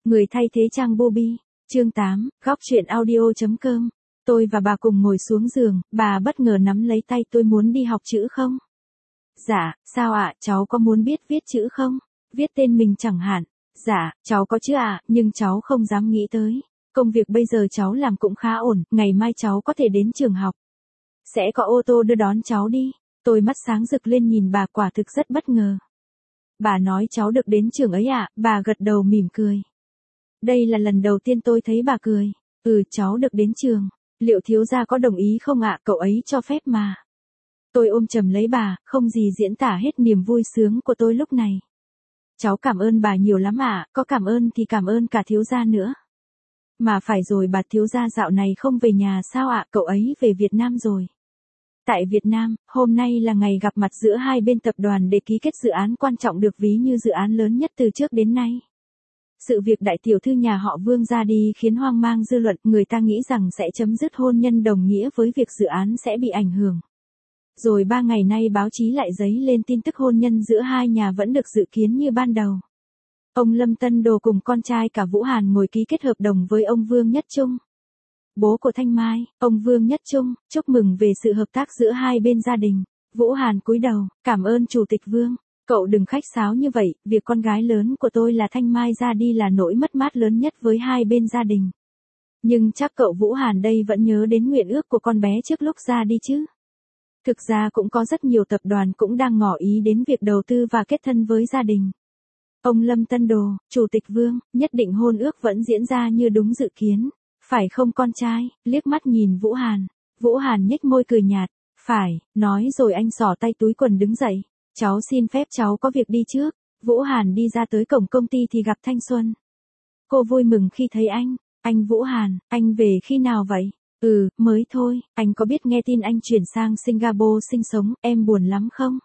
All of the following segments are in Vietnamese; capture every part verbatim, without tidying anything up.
Người thay thế trang Bobby. Chương tám, góc truyện audio.com. Tôi và bà cùng ngồi xuống giường, bà bất ngờ nắm lấy tay tôi muốn đi học chữ không? Dạ, sao ạ, cháu có muốn biết viết chữ không? Viết tên mình chẳng hạn. Dạ, cháu có chứ ạ, nhưng cháu không dám nghĩ tới. Công việc bây giờ cháu làm cũng khá ổn, ngày mai cháu có thể đến trường học. Sẽ có ô tô đưa đón cháu đi. Tôi mắt sáng rực lên nhìn bà, quả thực rất bất ngờ. Bà nói cháu được đến trường ấy ạ, bà gật đầu mỉm cười. Đây là lần đầu tiên tôi thấy bà cười. Ừ, cháu được đến trường. Liệu thiếu gia có đồng ý không ạ, cậu ấy cho phép mà. Tôi ôm chầm lấy bà, không gì diễn tả hết niềm vui sướng của tôi lúc này. Cháu cảm ơn bà nhiều lắm ạ, có cảm ơn thì cảm ơn cả thiếu gia nữa. Mà phải rồi, bà thiếu gia dạo này không về nhà sao ạ, cậu ấy về Việt Nam rồi. Tại Việt Nam, hôm nay là ngày gặp mặt giữa hai bên tập đoàn để ký kết dự án quan trọng được ví như dự án lớn nhất từ trước đến nay. Sự việc đại tiểu thư nhà họ Vương ra đi khiến hoang mang dư luận, người ta nghĩ rằng sẽ chấm dứt hôn nhân đồng nghĩa với việc dự án sẽ bị ảnh hưởng. Rồi ba ngày nay báo chí lại dấy lên tin tức hôn nhân giữa hai nhà vẫn được dự kiến như ban đầu. Ông Lâm Tân Đồ cùng con trai cả Vũ Hàn ngồi ký kết hợp đồng với ông Vương Nhất Trung. Bố của Thanh Mai, ông Vương Nhất Trung, chúc mừng về sự hợp tác giữa hai bên gia đình. Vũ Hàn cúi đầu, cảm ơn Chủ tịch Vương. Cậu đừng khách sáo như vậy, việc con gái lớn của tôi là Thanh Mai ra đi là nỗi mất mát lớn nhất với hai bên gia đình. Nhưng chắc cậu Vũ Hàn đây vẫn nhớ đến nguyện ước của con bé trước lúc ra đi chứ. Thực ra cũng có rất nhiều tập đoàn cũng đang ngỏ ý đến việc đầu tư và kết thân với gia đình. Ông Lâm Tân Đồ, Chủ tịch Vương, nhất định hôn ước vẫn diễn ra như đúng dự kiến. Phải không con trai? Liếc mắt nhìn Vũ Hàn. Vũ Hàn nhếch môi cười nhạt. Phải, nói rồi anh xỏ tay túi quần đứng dậy. Cháu xin phép cháu có việc đi trước. Vũ Hàn đi ra tới cổng công ty thì gặp Thanh Xuân. Cô vui mừng khi thấy anh. Anh Vũ Hàn, anh về khi nào vậy? Ừ, mới thôi, anh có biết nghe tin anh chuyển sang Singapore sinh sống, em buồn lắm không?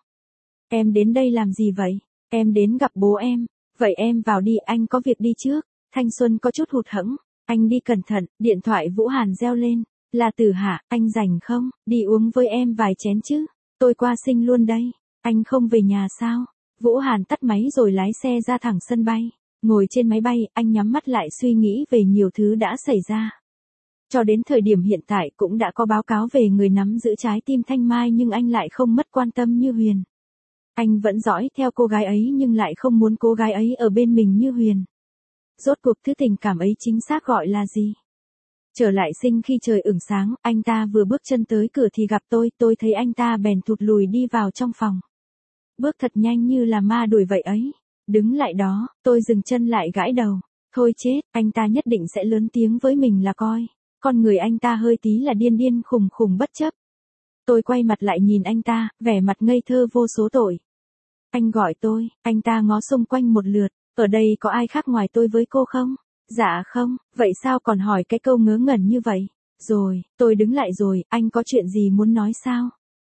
Em đến đây làm gì vậy? Em đến gặp bố em. Vậy em vào đi, anh có việc đi trước. Thanh Xuân có chút hụt hẫng. Anh đi cẩn thận, điện thoại Vũ Hàn reo lên. Là Tử hả, anh rảnh không? Đi uống với em vài chén chứ? Tôi qua Sinh luôn đây. Anh không về nhà sao? Vũ Hàn tắt máy rồi lái xe ra thẳng sân bay. Ngồi trên máy bay, anh nhắm mắt lại suy nghĩ về nhiều thứ đã xảy ra. Cho đến thời điểm hiện tại cũng đã có báo cáo về người nắm giữ trái tim Thanh Mai nhưng anh lại không mất quan tâm như Huyền. Anh vẫn dõi theo cô gái ấy nhưng lại không muốn cô gái ấy ở bên mình như Huyền. Rốt cuộc thứ tình cảm ấy chính xác gọi là gì? Trở lại Sinh khi trời ửng sáng, anh ta vừa bước chân tới cửa thì gặp tôi, tôi thấy anh ta bèn thụt lùi đi vào trong phòng. Bước thật nhanh như là ma đuổi vậy ấy. Đứng lại đó, tôi dừng chân lại gãi đầu. Thôi chết, anh ta nhất định sẽ lớn tiếng với mình là coi. Con người anh ta hơi tí là điên điên khùng khùng bất chấp. Tôi quay mặt lại nhìn anh ta, vẻ mặt ngây thơ vô số tội. Anh gọi tôi, anh ta ngó xung quanh một lượt. Ở đây có ai khác ngoài tôi với cô không? Dạ không, vậy sao còn hỏi cái câu ngớ ngẩn như vậy? Rồi, tôi đứng lại rồi, anh có chuyện gì muốn nói sao?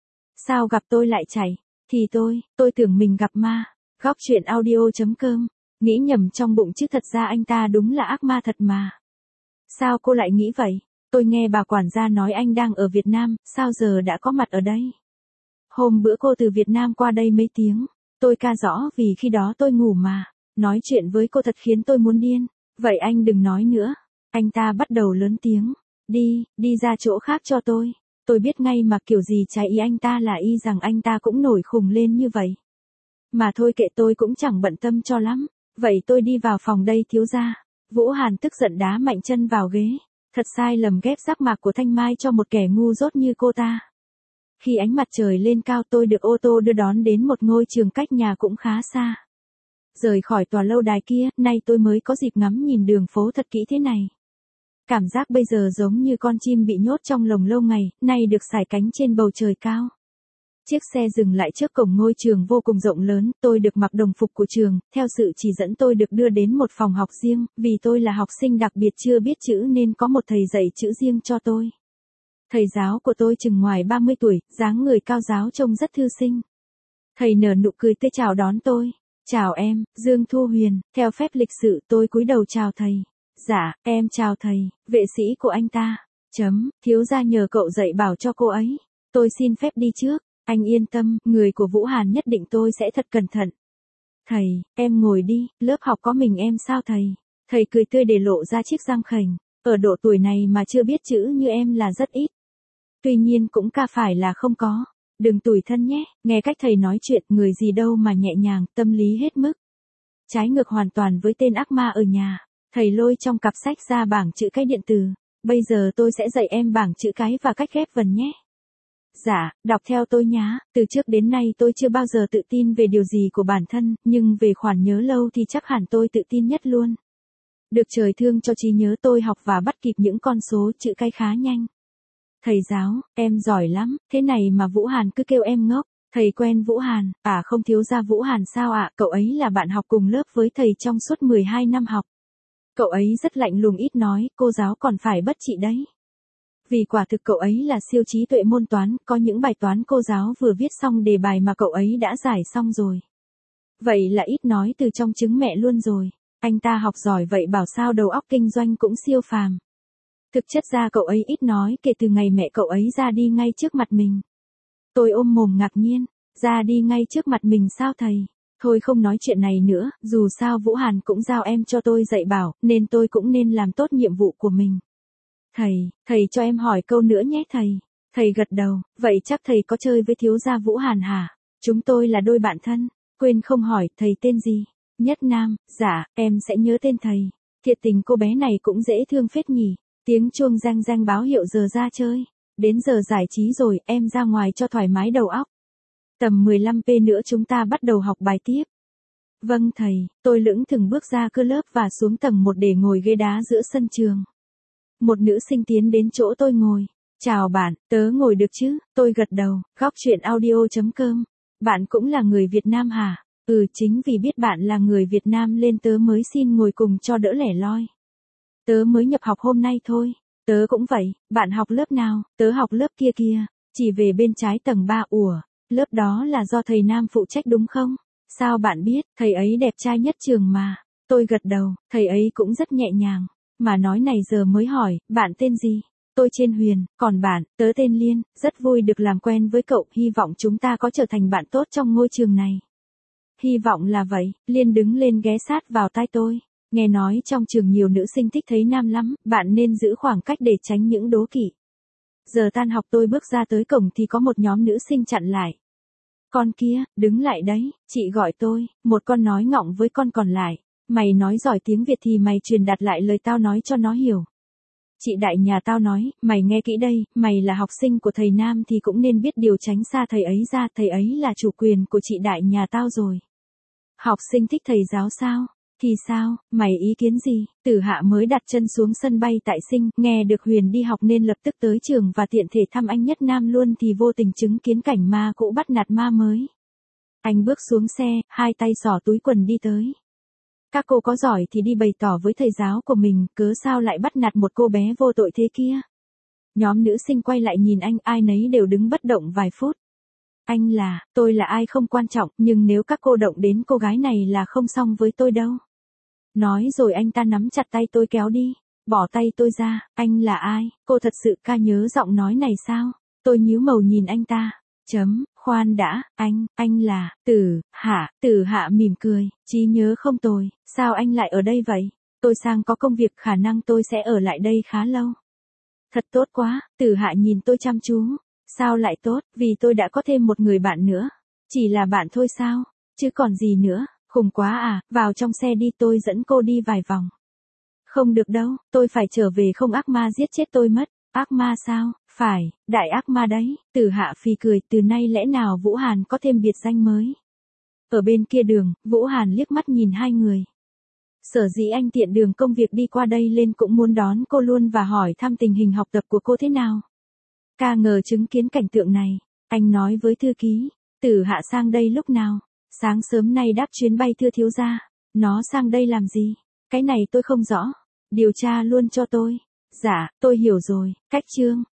Sao gặp tôi lại chạy? Thì tôi, tôi tưởng mình gặp ma. Góc truyện audio.com. Nghĩ nhầm trong bụng chứ thật ra anh ta đúng là ác ma thật mà. Sao cô lại nghĩ vậy? Tôi nghe bà quản gia nói anh đang ở Việt Nam, sao giờ đã có mặt ở đây? Hôm bữa cô từ Việt Nam qua đây mấy tiếng. Tôi ca rõ vì khi đó tôi ngủ mà. Nói chuyện với cô thật khiến tôi muốn điên. Vậy anh đừng nói nữa. Anh ta bắt đầu lớn tiếng. Đi, đi ra chỗ khác cho tôi. Tôi biết ngay mà kiểu gì trái ý anh ta là y rằng anh ta cũng nổi khùng lên như vậy. Mà thôi kệ, tôi cũng chẳng bận tâm cho lắm. Vậy tôi đi vào phòng đây thiếu gia. Vũ Hàn tức giận đá mạnh chân vào ghế. Thật sai lầm ghép giác mạc của Thanh Mai cho một kẻ ngu dốt như cô ta. Khi ánh mặt trời lên cao tôi được ô tô đưa đón đến một ngôi trường cách nhà cũng khá xa. Rời khỏi tòa lâu đài kia, nay tôi mới có dịp ngắm nhìn đường phố thật kỹ thế này. Cảm giác bây giờ giống như con chim bị nhốt trong lồng lâu ngày, nay được sải cánh trên bầu trời cao. Chiếc xe dừng lại trước cổng ngôi trường vô cùng rộng lớn, tôi được mặc đồng phục của trường, theo sự chỉ dẫn tôi được đưa đến một phòng học riêng, vì tôi là học sinh đặc biệt chưa biết chữ nên có một thầy dạy chữ riêng cho tôi. Thầy giáo của tôi chừng ngoài ba mươi tuổi, dáng người cao ráo trông rất thư sinh. Thầy nở nụ cười tươi chào đón tôi. Chào em, Dương Thu Huyền, theo phép lịch sự tôi cúi đầu chào thầy. Dạ, em chào thầy, vệ sĩ của anh ta. Chấm, thiếu gia nhờ cậu dạy bảo cho cô ấy. Tôi xin phép đi trước. Anh yên tâm, người của Vũ Hàn nhất định tôi sẽ thật cẩn thận. Thầy, em ngồi đi, lớp học có mình em sao thầy? Thầy cười tươi để lộ ra chiếc răng khểnh. Ở độ tuổi này mà chưa biết chữ như em là rất ít. Tuy nhiên cũng ca phải là không có. Đừng tủi thân nhé, nghe cách thầy nói chuyện, người gì đâu mà nhẹ nhàng, tâm lý hết mức. Trái ngược hoàn toàn với tên ác ma ở nhà. Thầy lôi trong cặp sách ra bảng chữ cái điện tử. Bây giờ tôi sẽ dạy em bảng chữ cái và cách ghép vần nhé. Dạ, đọc theo tôi nhá. Từ trước đến nay tôi chưa bao giờ tự tin về điều gì của bản thân, nhưng về khoản nhớ lâu thì chắc hẳn tôi tự tin nhất luôn. Được trời thương cho trí nhớ, tôi học và bắt kịp những con số chữ cái khá nhanh. Thầy giáo, em giỏi lắm, thế này mà Vũ Hàn cứ kêu em ngốc. Thầy quen Vũ Hàn, à không, thiếu gia Vũ Hàn sao ạ? Cậu ấy là bạn học cùng lớp với thầy trong suốt mười hai năm học. Cậu ấy rất lạnh lùng, ít nói, cô giáo còn phải bất trị đấy. Vì quả thực cậu ấy là siêu trí tuệ môn toán, có những bài toán cô giáo vừa viết xong đề bài mà cậu ấy đã giải xong rồi. Vậy là ít nói từ trong trứng mẹ luôn rồi. Anh ta học giỏi vậy bảo sao đầu óc kinh doanh cũng siêu phàm. Thực chất ra cậu ấy ít nói kể từ ngày mẹ cậu ấy ra đi ngay trước mặt mình. Tôi ôm mồm ngạc nhiên, ra đi ngay trước mặt mình sao thầy? Thôi không nói chuyện này nữa, dù sao Vũ Hàn cũng giao em cho tôi dạy bảo, nên tôi cũng nên làm tốt nhiệm vụ của mình. Thầy, thầy cho em hỏi câu nữa nhé thầy. Thầy gật đầu, vậy chắc thầy có chơi với thiếu gia Vũ Hàn hả? Chúng tôi là đôi bạn thân, quên không hỏi, thầy tên gì? Nhất Nam, dạ, em sẽ nhớ tên thầy. Thiệt tình cô bé này cũng dễ thương phết nhỉ. Tiếng chuông reng reng báo hiệu giờ ra chơi. Đến giờ giải trí rồi, em ra ngoài cho thoải mái đầu óc. Tầm mười lăm phút nữa chúng ta bắt đầu học bài tiếp. Vâng thầy, tôi lững thững bước ra cửa lớp và xuống tầng một để ngồi ghế đá giữa sân trường. Một nữ sinh tiến đến chỗ tôi ngồi. Chào bạn, tớ ngồi được chứ? Tôi gật đầu. Góc chuyện audio chấm com. Bạn cũng là người Việt Nam hả? Ừ, chính vì biết bạn là người Việt Nam nên tớ mới xin ngồi cùng cho đỡ lẻ loi. Tớ mới nhập học hôm nay thôi. Tớ cũng vậy, bạn học lớp nào? Tớ học lớp kia kia, chỉ về bên trái tầng ba. Ủa, lớp đó là do thầy Nam phụ trách đúng không? Sao bạn biết, thầy ấy đẹp trai nhất trường mà. Tôi gật đầu, thầy ấy cũng rất nhẹ nhàng. Mà nói này giờ mới hỏi, bạn tên gì? Tôi tên Huyền, còn bạn? Tớ tên Liên, rất vui được làm quen với cậu, hy vọng chúng ta có trở thành bạn tốt trong ngôi trường này. Hy vọng là vậy. Liên đứng lên ghé sát vào tai tôi. Nghe nói trong trường nhiều nữ sinh thích thấy nam lắm, bạn nên giữ khoảng cách để tránh những đố kỵ. Giờ tan học tôi bước ra tới cổng thì có một nhóm nữ sinh chặn lại. Con kia, đứng lại đấy, chị gọi tôi. Một con nói ngọng với con còn lại. Mày nói giỏi tiếng Việt thì mày truyền đạt lại lời tao nói cho nó hiểu. Chị đại nhà tao nói, mày nghe kỹ đây, mày là học sinh của thầy Nam thì cũng nên biết điều tránh xa thầy ấy ra, thầy ấy là chủ quyền của chị đại nhà tao rồi. Học sinh thích thầy giáo sao? Thì sao, mày ý kiến gì? Tử Hạ mới đặt chân xuống sân bay tại Sinh, nghe được Huyền đi học nên lập tức tới trường và tiện thể thăm anh Nhất Nam luôn thì vô tình chứng kiến cảnh ma cũ bắt nạt ma mới. Anh bước xuống xe, hai tay xỏ túi quần đi tới. Các cô có giỏi thì đi bày tỏ với thầy giáo của mình, cớ sao lại bắt nạt một cô bé vô tội thế kia. Nhóm nữ sinh quay lại nhìn anh, ai nấy đều đứng bất động vài phút. Anh là, tôi là ai không quan trọng, nhưng nếu các cô động đến cô gái này là không xong với tôi đâu. Nói rồi anh ta nắm chặt tay tôi kéo đi, bỏ tay tôi ra. Anh là ai? Cô thật sự ca nhớ giọng nói này sao? Tôi nhíu màu nhìn anh ta. Chấm, khoan đã, anh, anh là, Tử Hạ. Tử Hạ mỉm cười, trí nhớ không tồi, sao anh lại ở đây vậy? Tôi sang có công việc, khả năng tôi sẽ ở lại đây khá lâu. Thật tốt quá. Tử Hạ nhìn tôi chăm chú. Sao lại tốt, vì tôi đã có thêm một người bạn nữa. Chỉ là bạn thôi sao, chứ còn gì nữa. Khùng quá à, vào trong xe đi, tôi dẫn cô đi vài vòng. Không được đâu, tôi phải trở về không ác ma giết chết tôi mất. Ác ma sao? Phải, đại ác ma đấy. Tử Hạ phì cười, từ nay lẽ nào Vũ Hàn có thêm biệt danh mới. Ở bên kia đường, Vũ Hàn liếc mắt nhìn hai người. Sở dĩ anh tiện đường công việc đi qua đây lên cũng muốn đón cô luôn và hỏi thăm tình hình học tập của cô thế nào. Ca ngờ chứng kiến cảnh tượng này, anh nói với thư ký, Tử Hạ sang đây lúc nào? Sáng sớm nay đáp chuyến bay thưa thiếu gia. Nó sang đây làm gì? Cái này tôi không rõ. Điều tra luôn cho tôi. Dạ, tôi hiểu rồi. Cách chương.